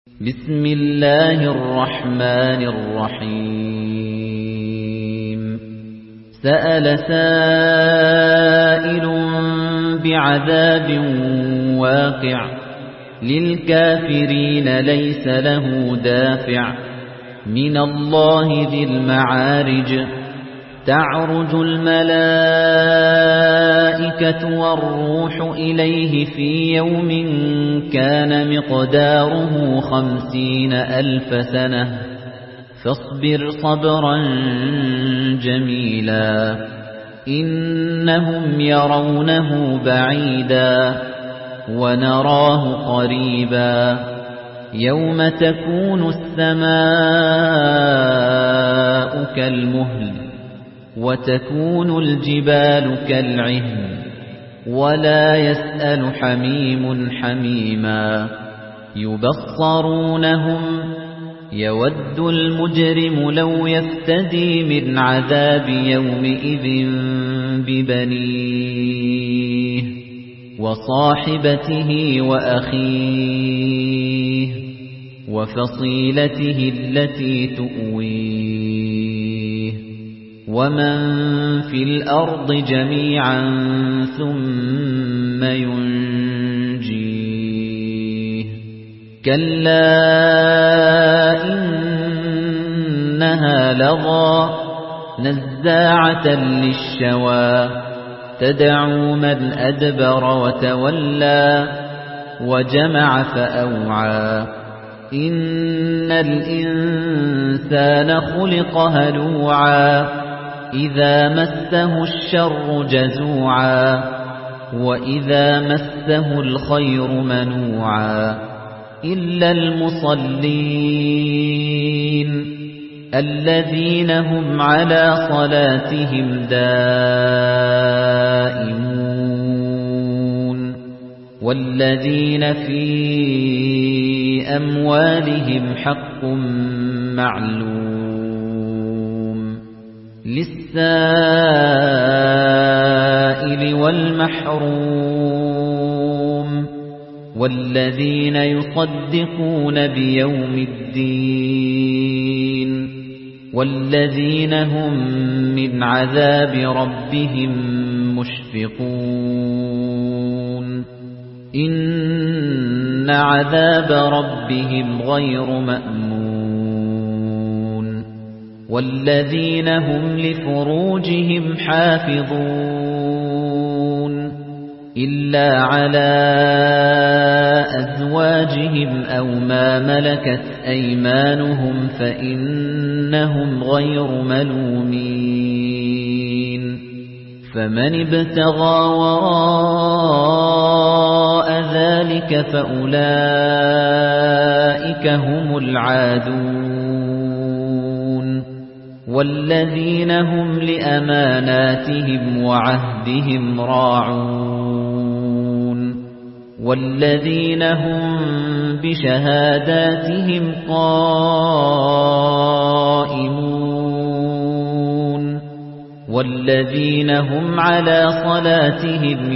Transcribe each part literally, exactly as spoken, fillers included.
بسم الله الرحمن الرحيم سأل سائل بعذاب واقع للكافرين ليس له دافع من الله ذي المعارج تعرج الملائكة والروح إليه في يوم كان مقداره خمسين ألف سنة فاصبر صبرا جميلا إنهم يرونه بعيدا ونراه قريبا يوم تكون السماء كالمهل وتكون الجبال كالعهن ولا يسأل حميم حميما يبصرونهم يود المجرم لو يفتدي من عذاب يومئذ ببنيه وصاحبته وأخيه وفصيلته التي تؤويه ومن في الأرض جميعا ثم ينجيه كلا إنها لظى نزاعة للشوى تدعو من أدبر وتولى وجمع فأوعى إن الإنسان خلق هلوعا إذا مسه الشر جزوعا وإذا مسه الخير منوعا إلا المصلين الذين هم على صلاتهم دائمون والذين في أموالهم حق معلوم للسائل والمحروم والذين يصدقون بيوم الدين والذين هم من عذاب ربهم مشفقون إن عذاب ربهم غير مأمون والذين هم لفروجهم حافظون إلا على أزواجهم أو ما ملكت أيمانهم فإنهم غير ملومين فمن ابتغى وراء ذلك فأولئك هم العادون والذين هم لأماناتهم وعهدهم راعون والذين هم بشهاداتهم قائمون والذين هم على صلاتهم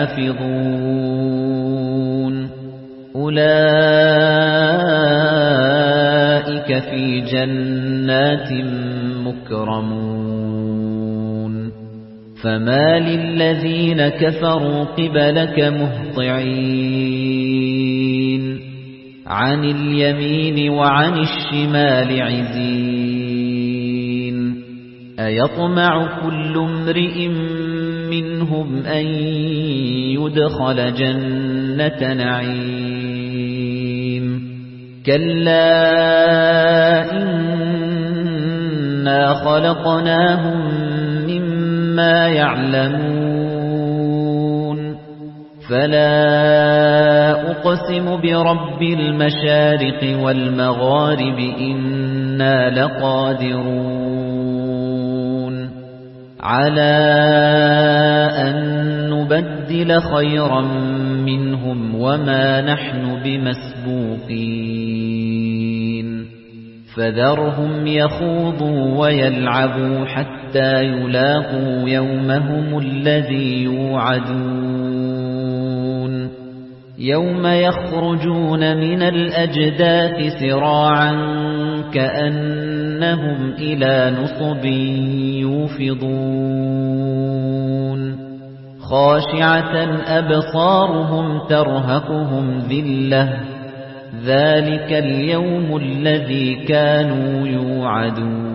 يحافظون أولئك في جنات مكرمون فما للذين كفروا قبلك مهطعين عن اليمين وعن الشمال عزين أيطمع كل امرئ منهم أن يدخل جنة نعيم كلا إنا خلقناهم مما يعلمون فلا أقسم برب المشارق والمغارب إنا لقادرون على أن نبدل خيرا منهم وما نحن بمسبوقين فذرهم يخوضوا ويلعبوا حتى يلاقوا يومهم الذي يوعدون يَوْمَ يَخْرُجُونَ مِنَ الْأَجْدَاثِ سِرَاعًا كَأَنَّهُمْ إِلَى نُصُبٍ يُوفِضُونَ خَاشِعَةً أَبْصَارُهُمْ تَرْهَقُهُمْ ذِلَّةٌ ذَلِكَ الْيَوْمُ الَّذِي كَانُوا يُوعَدُونَ